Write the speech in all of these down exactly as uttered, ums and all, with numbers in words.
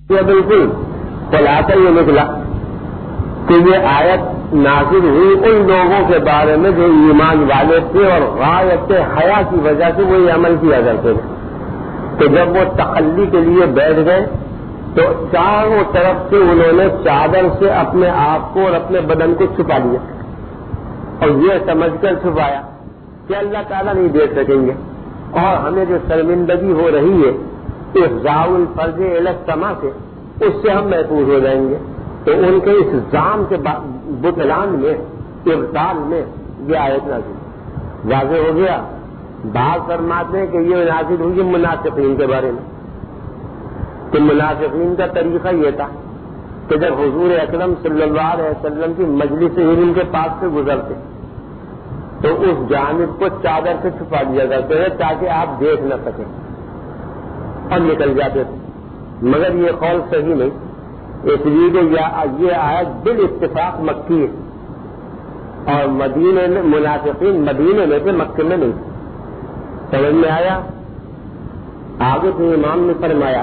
یہ بالکل خلاصہ یہ نکلا کہ یہ آیت نازل ہوئی ان لوگوں کے بارے میں جو ایمان والے تھے اور غایت حیا کی وجہ سے وہ یہ عمل کیا کرتے تھے. تو جب وہ تخلی کے لیے بیٹھ گئے تو چاروں طرف سے انہوں نے چادر سے اپنے آپ کو اور اپنے بدن کو چھپا لیا اور یہ سمجھ کر چھپایا کہ اللہ تعالیٰ نہیں دیکھ سکیں گے اور ہمیں جو شرمندگی ہو رہی ہے افزاء الفرج الی السماء سے اس سے ہم محفوظ ہو جائیں گے. تو ان کے اس زام کے بطلان میں ابطال میں یہ آیت نازل واضح ہو گیا. بعض فرماتے ہیں کہ یہ نازل ہوئی منافقین کے بارے میں کہ منافقین کا طریقہ یہ تھا کہ جب حضور اکرم صلی اللہ علیہ وسلم کی مجلس علم کے پاس سے گزرتے تو اس جانب کو چادر سے چھپا دیا کرتے ہیں تاکہ آپ دیکھ نہ سکیں اور نکل جاتے تھے. مگر یہ قول صحیح نہیں, اس لیے کہ یہ آیت بال اتفاق مکی ہے اور مدینے میں منافقین مدینے میں تھے, مکے میں نہیں تھے. سمجھ میں آیا؟ آگے تو امام نے فرمایا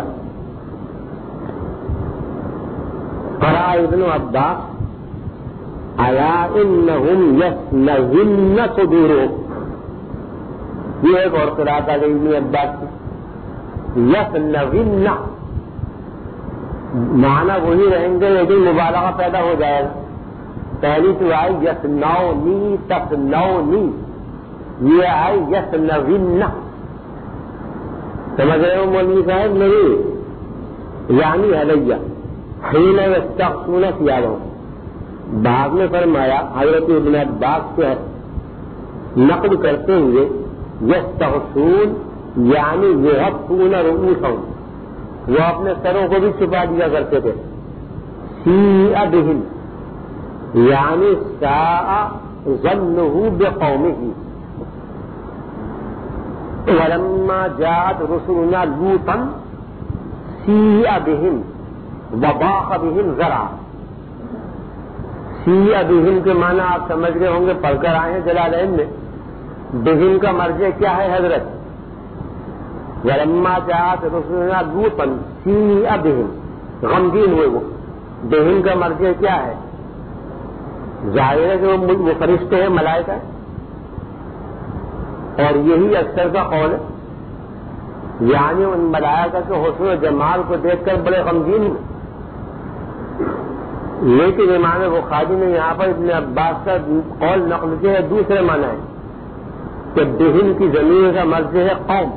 قرأ ابن عباس ایا انہم یسنون صدورہم, یہ ایک اور قرأت آ گئی ابن عباس کی. یسنون معنی وہی رہیں گے لیکن مبالغہ پیدا ہو جائے گا. پہلی تو آئی یسنونی تسنونی, یہ آئی یسنون. سمجھ رہے ہو مولوی صاحب؟ نہیں یعنی علیہ حین یستغفون ثیابہم. بعد میں فرمایا حضرت ابن عباس سے نقل کرتے ہوئے یستغفون یعنی یغطون رؤوسہم, وہ اپنے سروں کو بھی چھپا دیا کرتے تھے. سیء بہم یعنی ساء ظنہ بقومہ. ولما جاءت رسلنا لوطا سیء بہم وضاق بہم ذرعا. سیء بہم کے معنی آپ سمجھ گئے ہوں گے, پڑھ کر آئے ہیں جلالین میں. بہم کا مرجع کیا ہے حضرت؟ ولما جاءت رسلنا لوطا سیء بہم, غمگین ہوئے وہ. بہم کا مرجع کیا ہے؟ ظاہر ہے کہ وہ فرشتے ہیں, ملائکہ ہیں, اور یہی اکثر کا قول ہے. یعنی ان ملائکہ کے حسن و جمال کو دیکھ کر بڑے غمگین ہوئے. لیکن امام بخاری نے یہاں پر ابن عباس کا قول نقل کیا ہے, دوسرے معنی ہے کہ بہم کی زمین کا مرجع ہے قوم,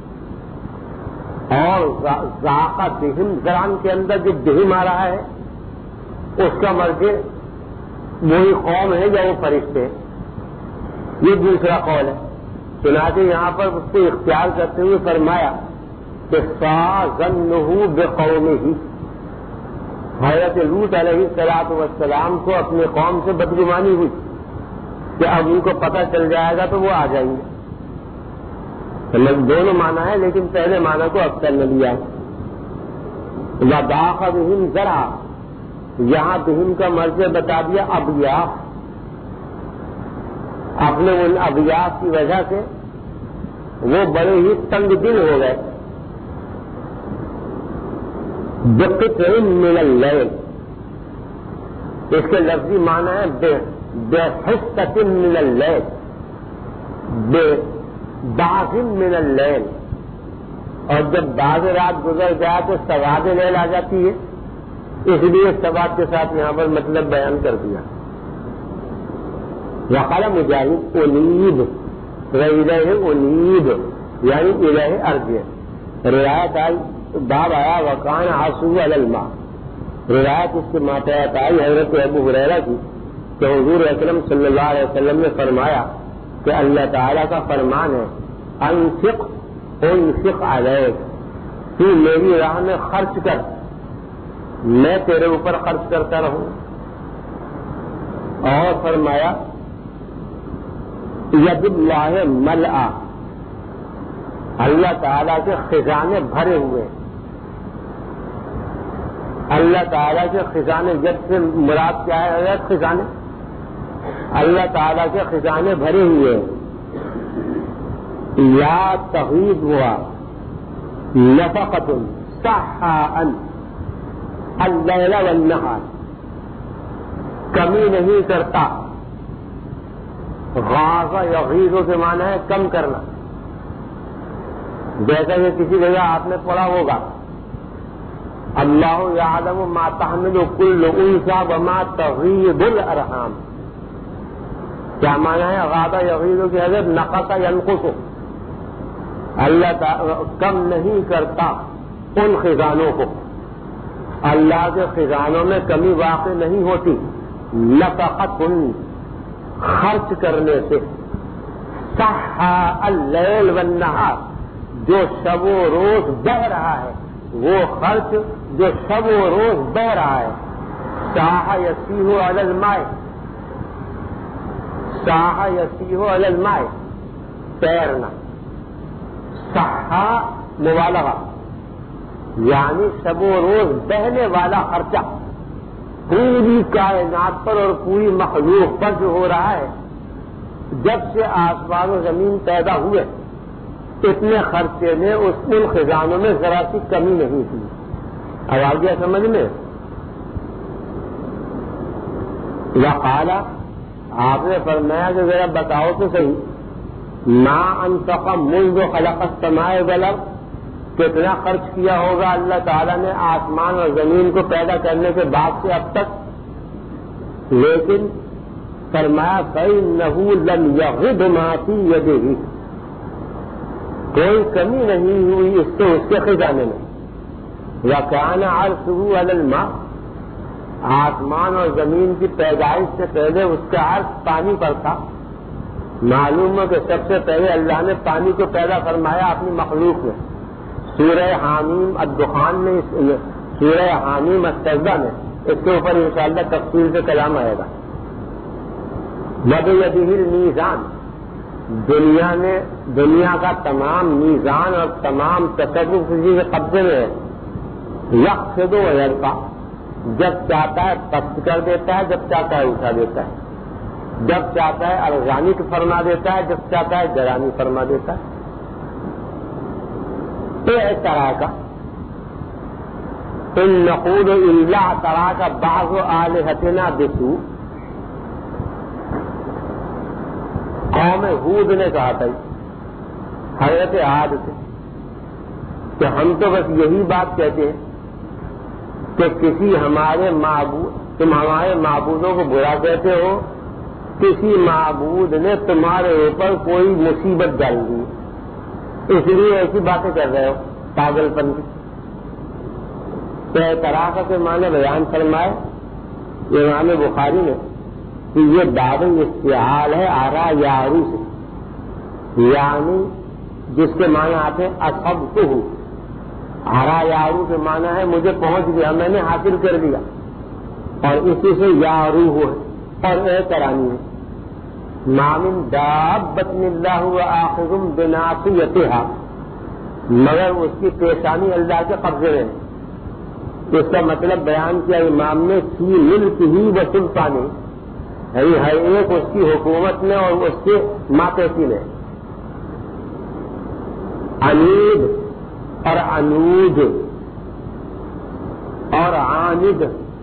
اور ذاقہ بہم زران کے اندر جو بہم آ رہا ہے اس کا مرجع وہی قوم ہے یا وہ فرشتے ہیں. یہ دوسرا قول ہے. چنانچہ یہاں پر اس کو اختیار کرتے ہوئے فرمایا کہ ساء ظنہ بقومہ. حضرت لوط علیہ الصلوۃ والسلام کو اپنے قوم سے بدگمانی ہوئی کہ اب ان کو پتہ چل جائے گا تو وہ آ جائیں گے. دونوں معنی ہے لیکن پہلے معنی کو اکثر نے لیا ہے. وضاق بہم ذرعا, یہاں بہم کا مرجع بتا دیا ابیاف. اپنے ان ابیاف کی وجہ سے وہ بڑے ہی تنگ دل ہو گئے. بقطع من اللیل, اس کے لفظی معنی ہے بے بے حصۃ من اللیل, بے بعض من اللیل. اور جب بعض رات گزر جائے تو سواد لیل آ جاتی ہے, اس لیے سواد کے ساتھ یہاں پر مطلب بیان کر دیا. وقال مجاہد انیب وإلیہ انیب یعنی الہ ارجع. روایت آئی باب آیا وکان عصو علی الماء. روایت اس کے ماتحت آئی حضرت ابو ہریرہ کی کہ حضور اکرم صلی اللہ علیہ وسلم نے فرمایا کہ اللہ تعالیٰ کا فرمان ہے انفق انفق علیک, تو میری راہ میں خرچ کر, میں تیرے اوپر خرچ کرتا رہوں. اور فرمایا ید اللہ ملآ, اللہ تعالیٰ کے خزانے بھرے ہوئے. اللہ تعالیٰ کے خزانے, ید سے مراد کیا ہے حضرت؟ خزانے. اللہ تعالیٰ کے خزانے بھرے ہوئے. لا تغیب ہوا نفقۃ صحاء, اللیل والنہار، کمی نہیں کرتا. غاض یغیظ کے معنی ہے کم کرنا. جیسا کہ کسی جگہ آپ نے پڑھا ہوگا اللہ یعلم ما تحمل کل انثی وما تغیض الارحام. کیا معنی ہے غاض یغیظ کی حضرت نقص ینقص. اللہ تعالی کم نہیں کرتا ان خزانوں کو، اللہ کے خزانوں میں کمی واقع نہیں ہوتی. نفقۃ خرچ کرنے سے، صح اللیل والنہار جو شب و روز بہ رہا ہے، وہ خرچ جو شب و روز بہ رہا ہے. صاح یسیح علی الماء، صاح یسیح علی الماء تیرنا. صحا مبالغہ یعنی شب و روز بہنے والا خرچہ پوری کائنات پر اور پوری مخلوق پر جو ہو رہا ہے. جب سے آسمان و زمین پیدا ہوئے اتنے خرچے میں اس ان خزانوں میں ذرا سی کمی نہیں تھی. اب آ گیا سمجھ میں؟ وقال آپ نے فرمایا کہ ذرا بتاؤ تو صحیح، ما انفق منذ خلق السماء والارض، کتنا خرچ کیا ہوگا اللہ تعالیٰ نے آسمان اور زمین کو پیدا کرنے کے بعد سے اب تک. لیکن فرمایا فإنه لم يغض ما في يده، کوئی کمی نہیں ہوئی اس سے اس کے خزانے میں. وكان عرشه على الماء، آسمان اور زمین کی پیدائش سے پہلے اس کا عرش پانی پر تھا. معلوم ہے کہ سب سے پہلے اللہ نے پانی کو پیدا فرمایا اپنی مخلوق میں. سورہ حامیم الدخان میں، سورہ حامیم السجدہ میں اس کے اوپر انشاءاللہ تفصیل سے کلام آئے گا. بِیَدِهِ الْمِیزَان، دنیا نے دنیا کا تمام میزان اور تمام تصرف کسی کے قبضے میں ہے. یخفض ویرفع، جب چاہتا ہے پست کر دیتا ہے، جب چاہتا ہے اٹھا دیتا ہے، جب چاہتا ہے ارزانی فرما دیتا ہے، جب چاہتا ہے جرانی فرما دیتا ہے. اس طرح کا ان نقول الا طرح کا بعض آلہتنا بسوء، قوم ہود نے کہا تھا حضرت عاد سے کہ ہم تو بس یہی بات کہتے ہیں کہ کسی ہمارے معبود، تم ہمارے معبودوں کو برا کہتے ہو، کسی معبود نے تمہارے اوپر کوئی مصیبت ڈال دی، اس لیے ایسی باتیں کر رہے ہو پاگل پن کی. تو طرح کے معنی بیان فرمائے امام بخاری نے کہ یہ باب استعال ہے آرا یارو سے، یعنی جس کے معنی آتے ہیں اصبتہ، آرا یارو کے معنی ہے مجھے پہنچ گیا، میں نے حاصل کر دیا، اور اسی سے یارو ہے اور اے کرانی ہے. ما من دابۃ الا هو آخذ بناصیتها، مگر اس کی پیشانی اللہ کے قبضے میں. اس کا مطلب بیان کیا امام نے فی ملک ہی و سلطانی، یعنی ہر ایک اس کی حکومت میں اور اس کے ماتحتی میں. انید اور انود اور عاند،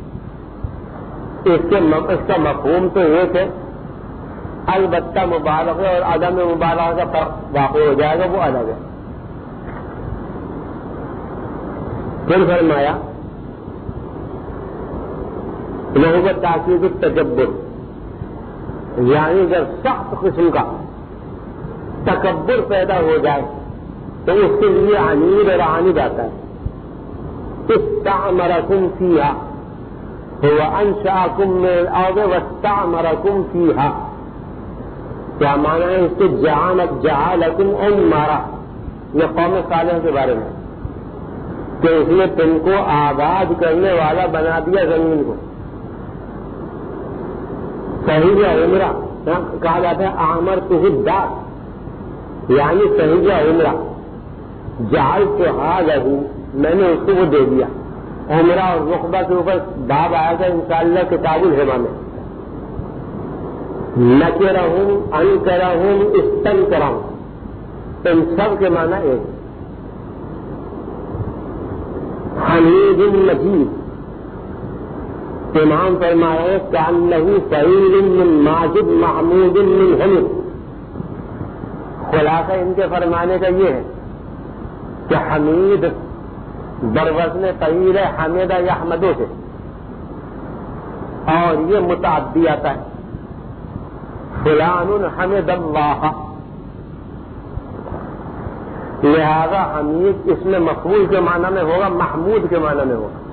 اس کے اس کا مفہوم تو ایک ہے، البتہ مبالغہ اور عدم مبالغہ کا فرق واقع ہو جائے گا، وہ الگ ہے. پھر فرمایا لوگوں تاکید التجبر، یعنی جب سخت قسم کا تکبر پیدا ہو جائے تو اس کے لیے عنید اور عاند آتا ہے. استعمرکم فیہا وانشأکم من الارض واستعمرکم فیہا، کیا معنی ہے اس کے جعلت جعلکم عمارا، یہ قوم صالح کے بارے میں کہ اس نے تم کو آباد کرنے والا بنا دیا زمین کو. صحیح عمرہ کہا جاتا ہے آمر تو دار، یعنی صحیح عمرہ جعل تو حالہ، میں نے اس کو وہ دے دیا. عمرہ اور رقبہ کے اوپر باب آیا تھا انشاءاللہ کتاب الحما میں. نکرہم انکرہم استنکرہم، ان سب کے معنی ایک. حمید مجید، امام فرمائے کأنہ فعیل من ماجد محمود من حمد. خلاصہ ان کے فرمانے کا یہ ہے کہ حمید بروزن فعیل ہے حمدہ یحمدو سے، اور یہ متعدی آتا ہے فلان حمد اللہ، لہذا حمید اس میں مقبول کے معنی میں ہوگا، محمود کے معنی میں ہوگا.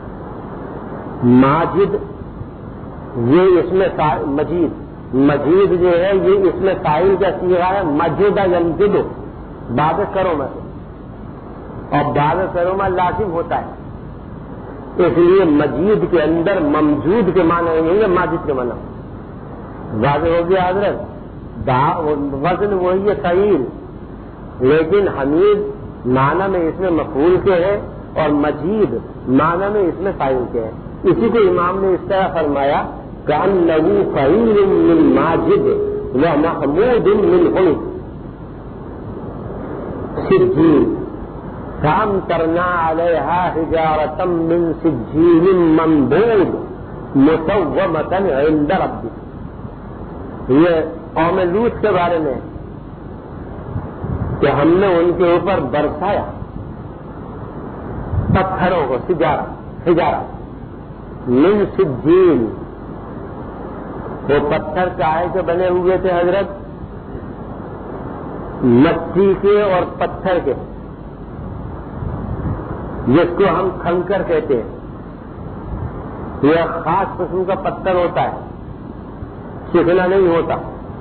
ماجد یہ اس میں مجید، مجید جو ہے یہ اس میں فاعل کا صیغہ ہے، مجد یمجد بعد کرو میں، اور بعد کرو میں لازم ہوتا ہے، اس لیے مجید کے اندر ممجود کے معنی نہیں ہے، ماجد کے معنی واضح ہو گیا حضرت. وزن وہی ہے فعیل، لیکن حمید معنی میں اس میں مفعول کے ہے اور مجید معنی میں اس میں فاعل کے ہے. اسی کو امام نے اس طرح فرمایا کأنہ فعیل من ماجد ومحمود من حمد. سجیل فامطرنا علیہا حجارۃ من سجیل منضود مسومۃ عند ربک. یہ قوم لوط کے بارے میں کہ ہم نے ان کے اوپر برسایا پتھروں کو، سجارہ حجارہ من سجیل، وہ پتھر کائے کے بنے ہوئے تھے حضرت؟ مٹی کے اور پتھر کے، جس کو ہم کھنکر کہتے ہیں. یہ خاص قسم کا پتھر ہوتا ہے، چکنا نہیں ہوتا،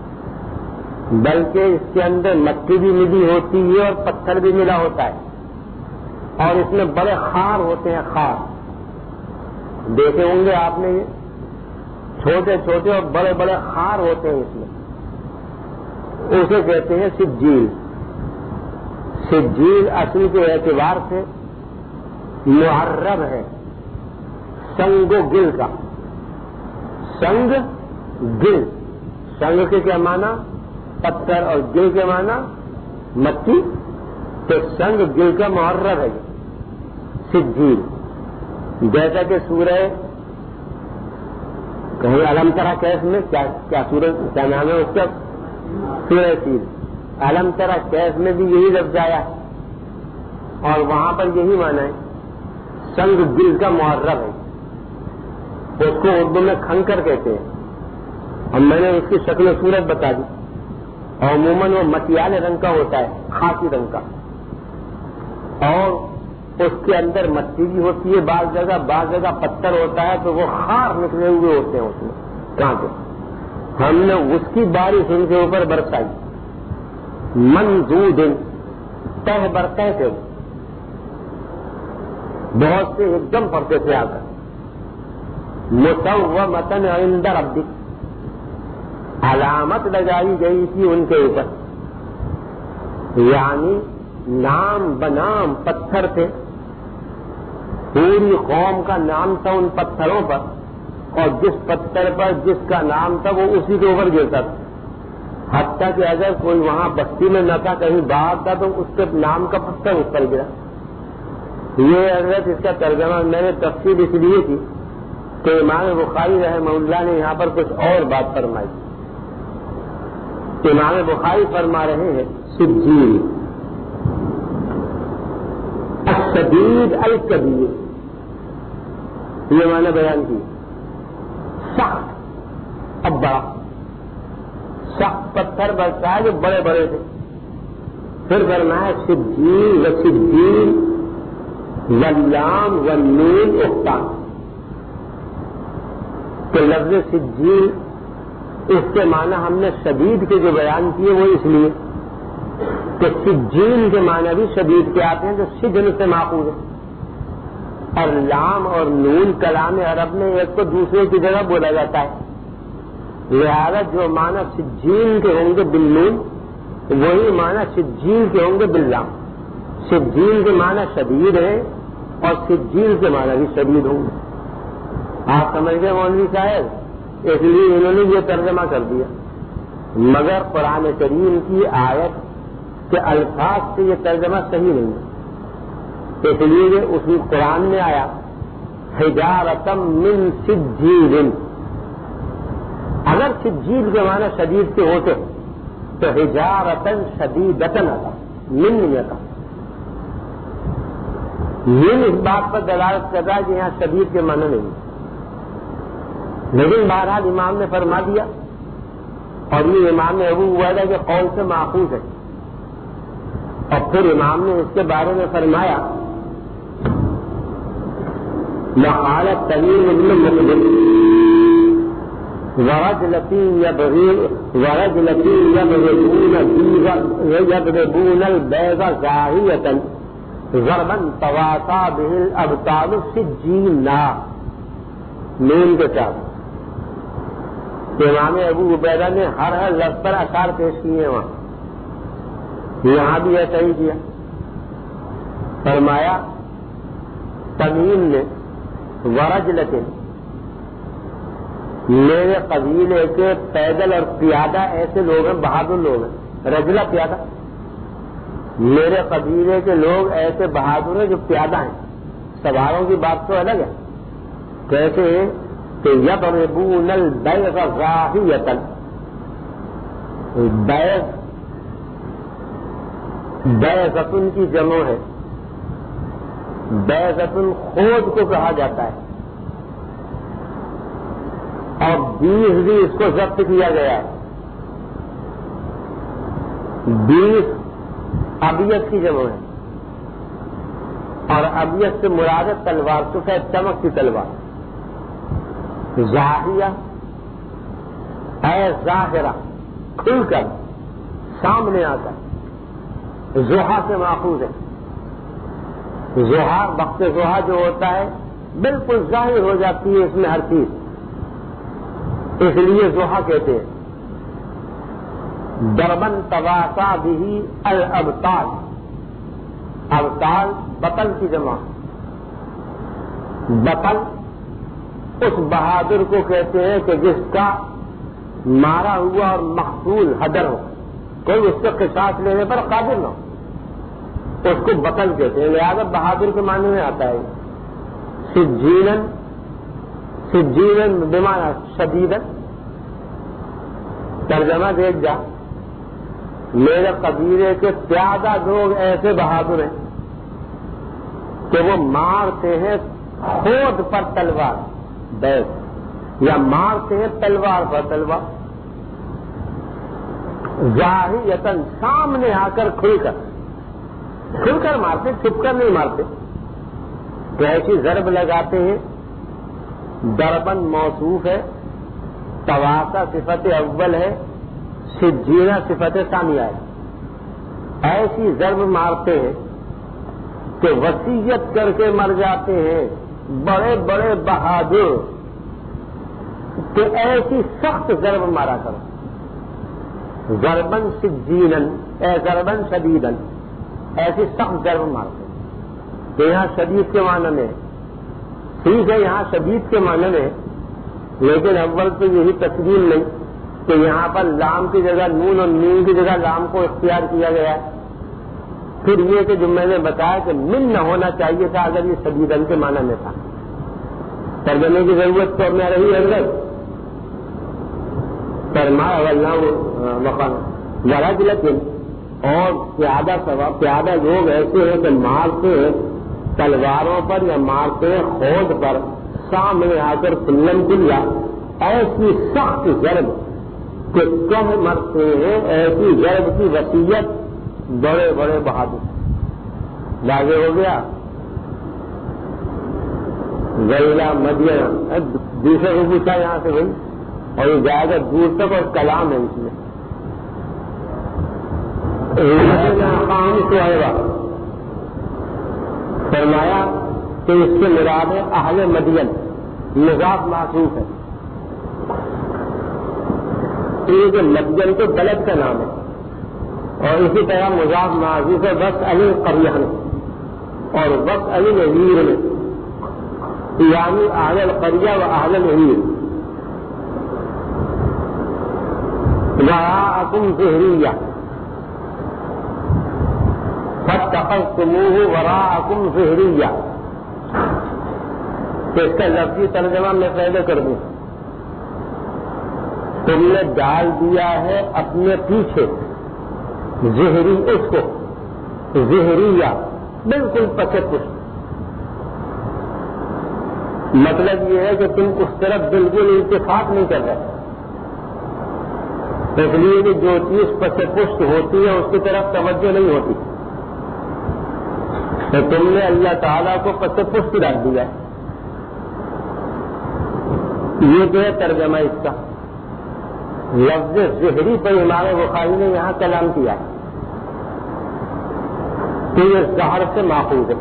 بلکہ اس کے اندر مٹی بھی ملی ہوتی ہے اور پتھر بھی ملا ہوتا ہے، اور اس میں بڑے خار ہوتے ہیں. خار دیکھے ہوں گے آپ نے، چھوٹے چھوٹے اور بڑے بڑے خار ہوتے ہیں اس میں، اسے کہتے ہیں سجیل. سجیل اصل کے اعتبار سے معرب ہے سنگ و گل کا. سنگ گل، سنگ کے کیا معنی پتھر اور گل کے معنی مٹی، تو سنگ گل کا معرب ہے سجیل. جیسا کہ سورہ کہیں علم ترا کیف میں کیا کیا سورہ کیا نام ہے اس کا، سورہ سیل، علم ترا کیف میں بھی یہی لفظ آیا اور وہاں پر یہی معنی ہے سنگ گل کا معرب ہے. اس کو اردو میں کھنکر کہتے ہیں، اور میں نے اس کی شکل و صورت بتا دی. اور عموماً وہ مٹیالے رنگ کا ہوتا ہے، خاکی رنگ کا، اور اس کے اندر مٹی بھی ہوتی ہے بعض جگہ، بعض جگہ پتھر ہوتا ہے، تو وہ خار نکلے ہوئے ہوتے ہیں اس میں کانٹے. ہم نے اس کی بارش ان کے اوپر برسائی منضود، تہ برتے تھے، بہت سے ایک دم پڑتے تھے آ کر. مسومۃ عند ربک، علامت لگائی گئی تھی ان کے اوپر، یعنی نام بنام پتھر تھے، پوری قوم کا نام تھا ان پتھروں پر، اور جس پتھر پر جس کا نام تھا وہ اسی کے اوپر گرتا تھا. حتیٰ کہ اگر کوئی وہاں بستی میں نہ تھا، کہیں باہر تھا، تو اس کے نام کا پتھر اس پر گرا. یہ حضرت اس کا ترجمہ میں نے تفصیل اس لیے کی کہ امام بخاری رحمہ اللہ نے یہاں پر کچھ اور بات فرمائی. امام بخاری فرما رہے ہیں سجیل الشدید الکبیر، یہ معنی بیان کی سخت، اب بڑا سخت پتھر برسا ہے جو بڑے بڑے تھے. پھر فرمایا سجیل و سجیل واللام والنون اختان، کہ لفظ سجیل اس کے معنی ہم نے شدید کے جو بیان کیے وہ اس لیے کہ سجیل کے معنی بھی شدید کے آتے ہیں جو سجن سے ماخوذ ہے، اور لام اور نون کلام عرب میں ایک کو دوسرے کی جگہ بولا جاتا ہے. لہذا جو معنی سجیل کے ہوں گے بالنون وہی معنی سجیل کے ہوں گے باللام. سجیل کے معنی شدید ہے اور سجیل کے معنی بھی شدید ہوں گے. آپ سمجھ گئے مولوی صاحب؟ اس لیے انہوں نے یہ ترجمہ کر دیا، مگر قرآن کریم کی آیت کے الفاظ سے یہ ترجمہ صحیح نہیں ہے. اس لیے اس قرآن میں آیا حجارتم من سجیل، اگر سجیل کے معنی شدید کے ہوتے تو حجارتن شدیدتن آتا، من نہیں آتا۔ من اس بات پر دلالت کر رہا ہے کہ یہاں شدید کے معنی نہیں، لیکن بہرحال امام نے فرما دیا، اور یہ امام ابو عبیدہ کے قول سے ماخوذ ہے۔ اور پھر امام نے اس کے بارے میں فرمایا لقالت تمیم بن مقبل ورجلتی ورجلتی یضربون یضربون البیض زاہیۃ ضربا تواصا به الابطال سجیلا، نون کے ساتھ امام ابو عبیدہ نے ہر ہر لفظ پر اشعار پیش کیے ہیں، وہاں یہاں بھی ایسا ہی کیا۔ فرمایا تمیم نے ورجلت، میرے قبیلے کے پیدل اور پیادہ ایسے لوگ ہیں، بہادر لوگ ہیں، رجلہ پیادہ، میرے قبیلے کے لوگ ایسے بہادر ہیں جو پیادہ ہیں، سواروں کی بات تو الگ ہے، کیسے کہ یضربون البیض زاہیۃ، بیض بیضۃ کی جمع ہے، بیضۃ خود کو کہا جاتا ہے، اور بیس بھی اس کو ضبط کیا گیا ہے، بیس ابیض کی جمع ہے، اور ابیض سے مراد ہے تلوار، سفید چمک کی تلوار، زاہیہ اے ظاہرہ، کھل کر سامنے آ کر، زحا سے ماخوذ ہے، زحا وقت زحا جو ہوتا ہے بالکل ظاہر ہو جاتی ہے اس میں ہر چیز، اس لیے زحا کہتے ہیں۔ ضربن تواصا به الابطال، ابطال بطل کی جمع، بطل اس بہادر کو کہتے ہیں کہ جس کا مارا ہوا اور مقتول حدر ہو، کوئی اس سے قصاص لینے پر قادر نہ ہو، اس کو بطل کہتے ہیں، لہذا بہادر کے معنی میں آتا ہے۔ سجیلن، سجیلن بمعنی شدیدن، ترجمہ دیکھ جا، میرے قبیلے کے پیادہ لوگ ایسے بہادر ہیں کہ وہ مارتے ہیں خود پر تلوار، بیس، یا مارتے ہیں تلوار پر تلوار، ظاہریتاً سامنے آ کر کھل کر، کھل کر مارتے، چھپ کر نہیں مارتے، تو ایسی ضرب لگاتے ہیں۔ ضربن موصوف ہے، تواصا صفت اول ہے، سجینا صفت ثانیہ ہے، ایسی ضرب مارتے ہیں کہ وصیت کر کے مر جاتے ہیں بڑے بڑے بہادر کہ ایسی سخت ضرب مارا کرو، ضربن سجینن اے ضربن شدیدن، ایسی سخت ضرب مارتے ہیں۔ تو یہاں شدید کے معنی میں ٹھیک ہے، یہاں شدید کے معنی میں، لیکن اول تو یہی تسلیم نہیں کہ یہاں پر لام کی جگہ نون اور نون کی جگہ لام کو اختیار کیا گیا ہے۔ پھر یہ کہ جو میں نے بتایا کہ من نہ ہونا چاہیے تھا اگر یہ شدیدن کے معنی میں تھا، ترجمے کی ضرورت تو میں رہی حضرت فرمایا واللہ مقام ورجلۃ، اور پیادہ سوا پیادہ لوگ ایسے ہیں کہ مارتے ہیں تلواروں پر یا مارتے ہیں خود پر، سامنے آ کر کلن کلا، ایسی سخت ضرب کہ کم مرتے ہیں، ایسی ضرب کی وصیت بڑے بڑے بہادر۔ واضح ہو گیا؟ غیلا مدینہ، دوسرے کو پوچھا یہاں سے بھائی، اور یہ جائے گا دور تک، اور کلام ہے اس میں۔ کام سے آئے گا فرمایا کہ اس کے مراد ہے اہل مدین، مضاف معصوف ہے، یہ مدین تو بلد کا نام ہے، اور اسی طرح مضاف معصوف ہے وقت علی قریہ میں، اور وقت علی نذیر میں، یعنی اہل القریہ و اہل النذیر۔ وراءکم ظہریہ فاتخذتموہ وراءکم ظہریہ، تو اس کا لفظی ترجمہ میں پہلے کر دوں. تم نے ڈال دیا ہے اپنے پیچھے زہری اس کو زہریہ بالکل پسے پشت. مطلب یہ ہے کہ تم اس طرف بالکل اتفاق نہیں کر رہے. اس لیے کہ جو چیز پسے پشت ہوتی ہے اس کی طرف توجہ نہیں ہوتی. تو تم نے اللہ تعالیٰ کو پسے پشت ڈال دیا. یہ جو ہے ترجمہ اس کا. لفظ زہری پر امام بخاری نے یہاں کلام کیا ہے تو یہ زہر سے ماخوذ ہے.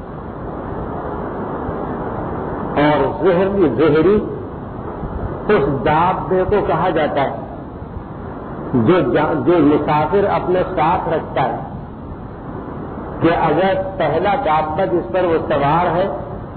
اور زہری زہری اس دابے کو کہا جاتا ہے جو جو مسافر اپنے ساتھ رکھتا ہے کہ اگر پہلا دابہ جس پر وہ سوار ہے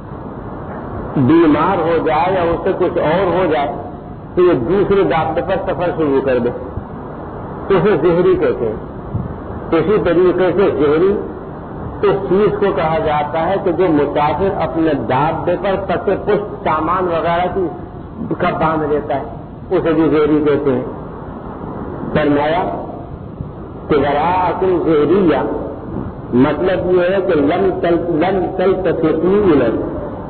بیمار ہو جائے یا اسے کچھ اور ہو جائے تو یہ دوسرے دابے پر سفر شروع کر دے. اسے زہری کہتے ہیں. اسی طریقے سے زہری اس چیز کو کہا جاتا ہے کہ جو مسافر اپنے دابے پر پسے پشت سامان وغیرہ کی کا باندھ لیتا ہے اسے بھی زہری کہتے ہیں. فرمایا کہ ذراعۃ زہریہ مطلب یہ ہے کہ لم تل لم تلتفتی لن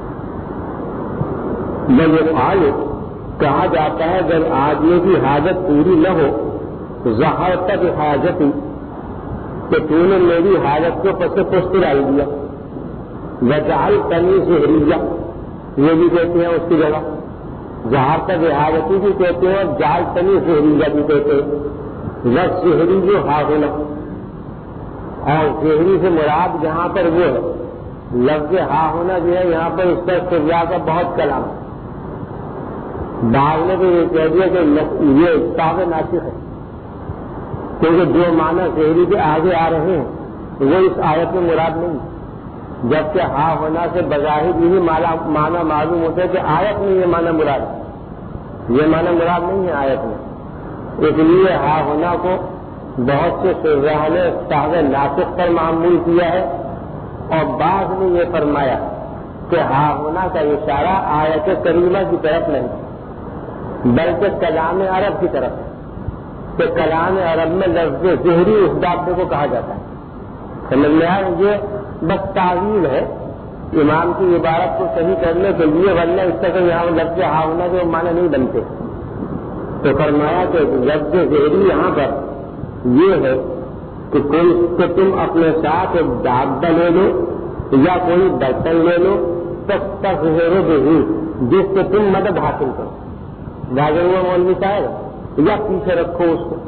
جب حال کہا جاتا ہے جب آدمی کی حاجت پوری نہ ہو ظہرت بحاجتی کہ تو نے میری حالت کو پسے پشت ڈال دیا. وجعلتنی زہریہ یہ بھی کہتے ہیں اس کی جگہ. ظہرت بحاجتی بھی کہتے ہیں اور جعلتنی زہریہ بھی کہتے ہیں. لفظ زہری جو ہا ہونا اور زہری سے مراد جہاں پر وہ ہے لفظ ہا ہونا جو ہے یہاں پر اس پر سریا کا بہت کلام ہے. بعض نے تو یہ کہہ دیا کہ یہ صاحب ناسخ ہے کیونکہ جو معنی زہری کے آگے آ رہے ہیں وہ اس آیت میں مراد نہیں. جبکہ ہا ہونا سے بظاہر یہی معنی معلوم ہوتا ہے کہ آیت میں یہ معنی مراد ہے. یہ معنی مراد نہیں ہے آیت میں. اس لیے ہا ہونا کو بہت سے شرح نے صاحب ناسخ پر معمول کیا ہے اور بعض نے یہ فرمایا کہ ہا ہونا کا اشارہ آیت کریمہ کی طرف نہیں بلکہ کلام عرب کی طرف ہے کہ کلام عرب میں لفظ زہری اس دابے کو کہا جاتا ہے. سمجھ میں آئے یہ بس تعویل ہے امام کی عبارت کو صحیح کرنے کے لیے ورنہ اس طرح یہاں لفظ ہا ہونا کے معنی نہیں بنتے. تو فرمایا کہ لفظ زہری یہاں پر یہ ہے کہ کوئی کہ تم اپنے ساتھ ایک دابہ لے لو یا کوئی برتن لے لو تستظہر بہ جس سے تم مدد حاصل کرو. واضح ہوا مولوی صاحب یا پیچھے رکھو اس کو.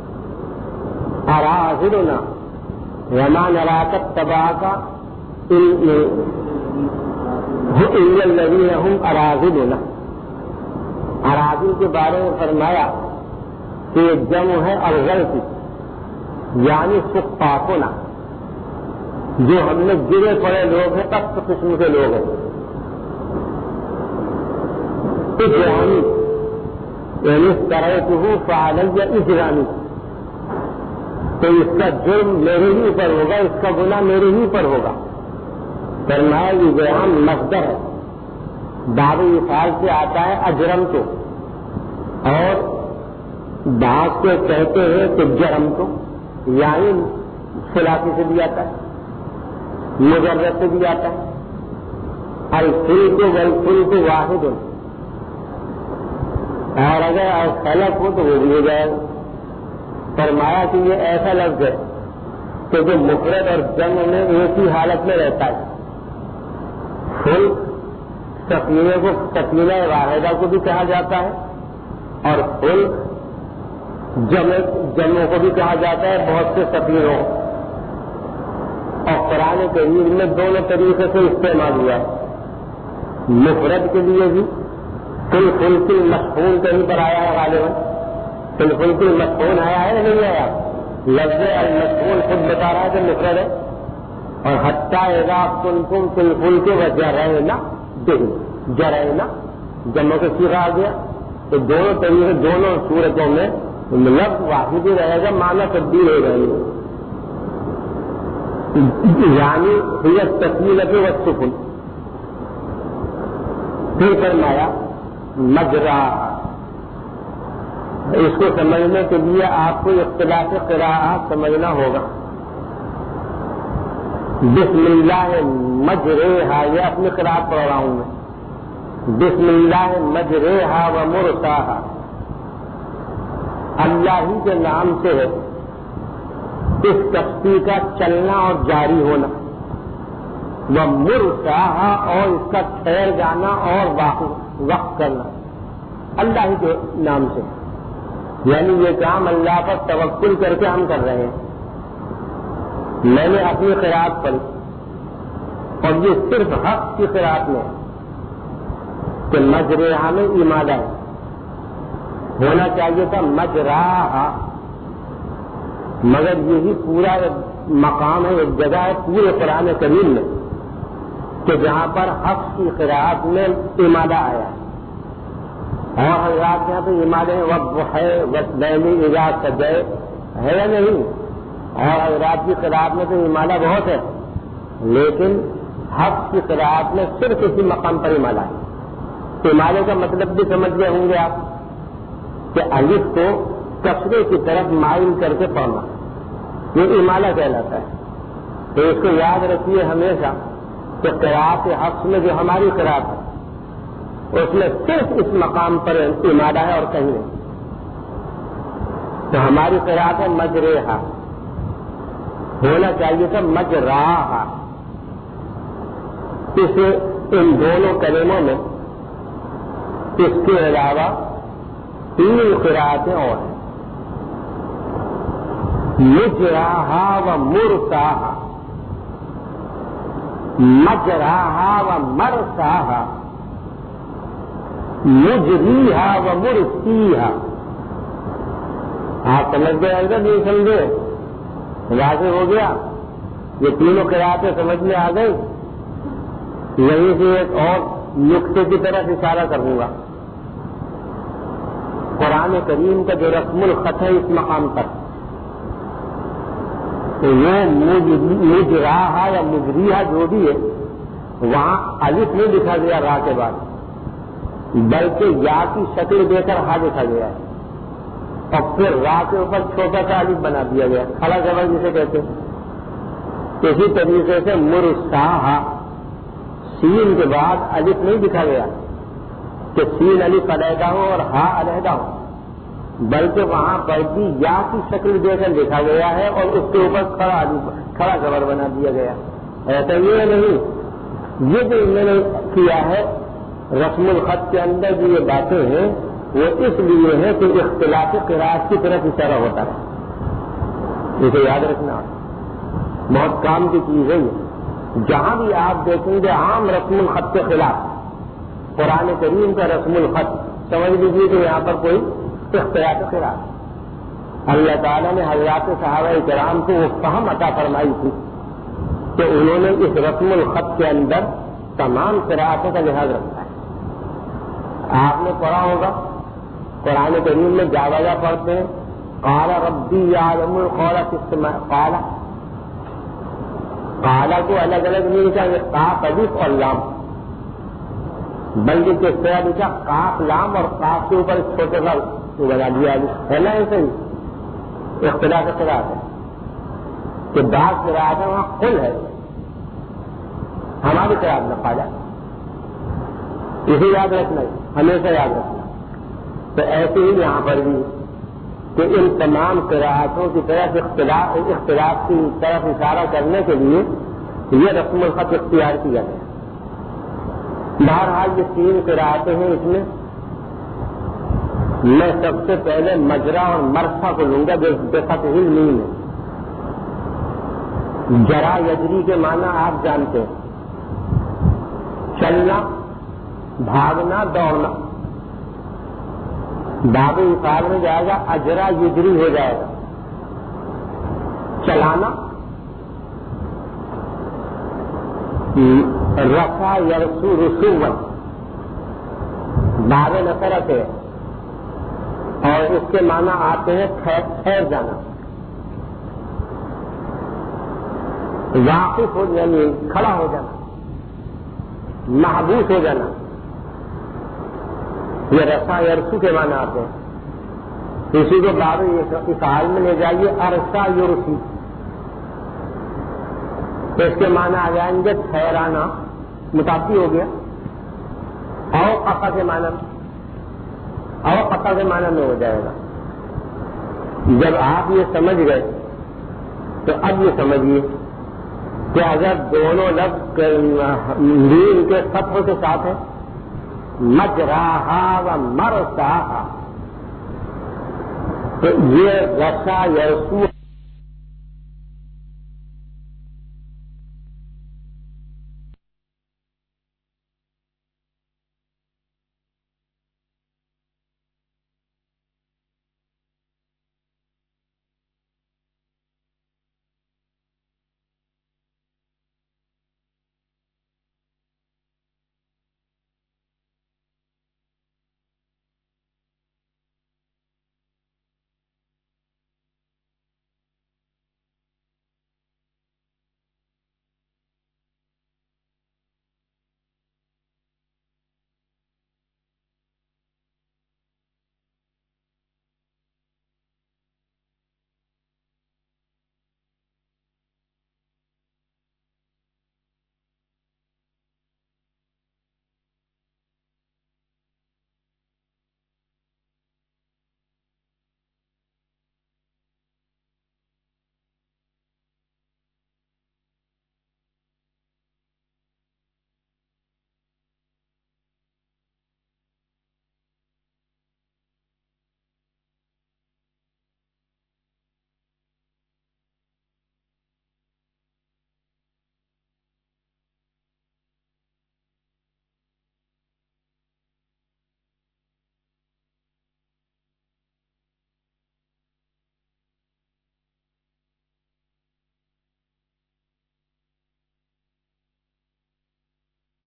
اراذلنا وما نراک اتبعک الا الذین هم اراذلنا. اراذل کے بارے میں فرمایا کہ جمع ہے ارذل کی یعنی سقاطنا جو ہم نے گرے پڑے لوگ ہیں سخت قسم کے لوگ ہیں. اجرانی یعنی کرتہ فعلی اجرانی تو اس کا جرم میرے ہی اوپر ہوگا اس کا گناہ میرے ہی اوپر ہوگا. فرمایا اجرام مصدر ہے باب افعال سے آتا ہے اجرم تو اور بعض کو کہتے ہیں کہ جرم تو یعنی سلاسی سے بھی آتا ہے مجرد سے بھی آتا ہے. الفلک والفلک واحد اور اگر خلق ہو تو وہ بھی ہو جائے گا. فرمایا کہ یہ ایسا لفظ ہے کہ جو مفرد اور جمع میں ایک ہی حالت میں رہتا ہے. فلک سفینے کو سفینہ واحدہ کو بھی کہا جاتا ہے اور فلک جمع جمع کو بھی کہا جاتا ہے بہت سے سفینوں. اور قرآن کریم میں دونوں طریقے سے استعمال ہوا ہے. مفرد کے لیے بھی کل فلک المسحون کہیں پر آیا ہے غالباً. کل فلک المسحون آیا ہے یا نہیں آیا؟ لفظ المسحون خود بتا رہا ہے کہ مفرد ہے. اور حتیٰ اذا کنتم فی الفلک وجرینا بہ جرینا جمع کا صیغہ آ گیا. تو دونوں طریقے دونوں صورتوں میں لفظ واحد ہی رہے گا معنی تبدیل ہو جائے گا. یعنی ہی السکینۃ والسکون پھر فرمایا مجرا. اس کو سمجھنے کے لیے آپ کو اختلاف قراءات سمجھنا ہوگا. بسم اللہ مجریہا، یہ اپنی قراءت پڑھ رہا ہوں میں. بسم اللہ مجریہا و مرساہا، اللہ ہی کے نام سے ہے اس کشتی کا چلنا اور جاری ہونا، وہ مرساہا اور اس کا ٹھہر جانا اور وقت کرنا اللہ ہی کے نام سے. یعنی یہ کام اللہ پر توکل کر کے ہم کر رہے ہیں. میں نے اپنی قراءت پڑھی اور یہ صرف حق کی قراءت میں کہ مجریہا میں امادہ ہے، ہونا چاہیے تھا مجراہا، مگر یہی پورا مقام ہے، ایک جگہ ہے پورے قرآن کریم میں کہ جہاں پر حفظ کی قراءت میں امادہ آیا ہے. اور حضرات یہاں پہ امادہ ہے وقت ہے وقت اذا سجے ہے یا نہیں. اور حضرات کی قراءت میں تو امادہ بہت ہے، لیکن حفظ کی قراءت میں صرف اسی مقام پر امادہ ہے. امادے کا مطلب بھی سمجھ گئے ہوں گے آپ کہ الف کو کسرے کی طرف مائل کر کے پڑھنا، یہ امالہ کہلاتا ہے. تو اس کو یاد رکھیے ہمیشہ کہ قراءت حفظ میں جو ہماری قراءت ہے اس میں صرف اس مقام پر امالہ ہے اور کہیں نہیں. تو ہماری قراءت ہے مجریہا، ہونا چاہیے تھا مجراہا. اس ان دونوں کلموں میں اس کے علاوہ تین قراءتیں اور ہیں، مجراہا و مرساہا، مجراہا و مرساہا، مجریہا و مرسیہا. آپ سمجھ گئے اگر نہیں سمجھے واضح ہو گیا. یہ تینوں قراءتیں سمجھ میں آ گئی. یہیں سے ایک اور نقطے کی طرف اشارہ کروں گا. قرآن کریم کا جو رسم الخط ہے اس مقام پر، تو وہ مجراہا یا مجریہا جو بھی ہے وہاں الف نہیں لکھا گیا را کے بعد، بلکہ یا کی شکل دے کر ہا لکھا گیا ہے اور پھر را کے اوپر چھوٹا سا الف بنا دیا گیا، کھڑا زبر جسے کہتے ہیں. اسی طریقے سے مرساہا، سین کے بعد الف نہیں لکھا گیا کہ سین الف علیحدہ ہو اور ہا علیحدہ ہو، بلکہ وہاں پر بھی یا کی شکل دے کر لکھا گیا ہے اور اس کے اوپر کھڑا کھڑا زبر بنا دیا گیا. ایسا یہ نہیں، یہ جو انہوں نے کیا ہے رسم الخط کے اندر جو یہ باتیں ہیں وہ اس لیے ہے کہ اختلاف قراءت کی طرف اشارہ ہوتا ہے. اسے یاد رکھنا بہت کام کی چیز ہے. یہ جہاں بھی آپ دیکھیں گے عام رسم الخط کے خلاف قرآن کریم کا رسم الخط، سمجھ لیجیے کہ یہاں پر کوئی اختلاف قراءت. اللہ تعالیٰ نے حضرات صحابہ کرام کو وہ فہم عطا فرمائی تھی کہ انہوں نے اس رسم الخط کے اندر تمام قراءتوں کا لحاظ رکھا ہے. آپ نے پڑھا ہوگا قرآن کریم میں جا بجا پڑھتے ہیں قال ربی یعلم القول فی السماء. قال قال کو الگ الگ نہیں لکھا کہ قاف الف اور لام، بلکہ کس طرح لکھا قاف لام اور قاف کے اوپر چھوٹے سا بنا دیا ہے نا. ایسے ہی اختلاف قراءت ہے کہ بعض قراءت ہے وہاں قل ہے، ہماری قراءت میں قال. اسے یاد رکھنا ہے، ہمیشہ یاد رکھنا. تو ایسے ہی یہاں پر بھی کہ ان تمام قراءتوں کی طرف اختلاف اختلاف کی طرف اشارہ کرنے کے لیے یہ رسم الخط اختیار کیا گیا. بہرحال یہ تین قراءتیں ہیں. اس میں میں سب سے پہلے مجرا اور مرسا کو لوں گا جو بفتح المیم ہے. جرا یجری کے معنی آپ جانتے ہیں، چلنا، بھاگنا، دوڑنا. باب افعال میں جائے گا اجرا یجری ہو جائے گا. چلانا، رفع یرسو رسوا، باب نصرت ہے اور اس کے معنی آتے ہیں ٹھہر جانا. واقف ہو یعنی کھڑا ہو جانا، محبوس ہو جانا. یہ رسا یرسو کے معنی آتے ہیں. اسی کو بعد اس حال میں لے جائیے ارسا یورسی، تو اس کے معنی آ جائیں گے ٹھہرانا، متعدی ہو گیا. او قفا کے معنی او قفا کے معنی میں ہو جائے گا. جب آپ یہ سمجھ گئے تو اب یہ سمجھیے کہ اگر دونوں لفظ میم کے فتح کے ساتھ ہے مجراہا و مرساہا، تو یہ رسا یرسو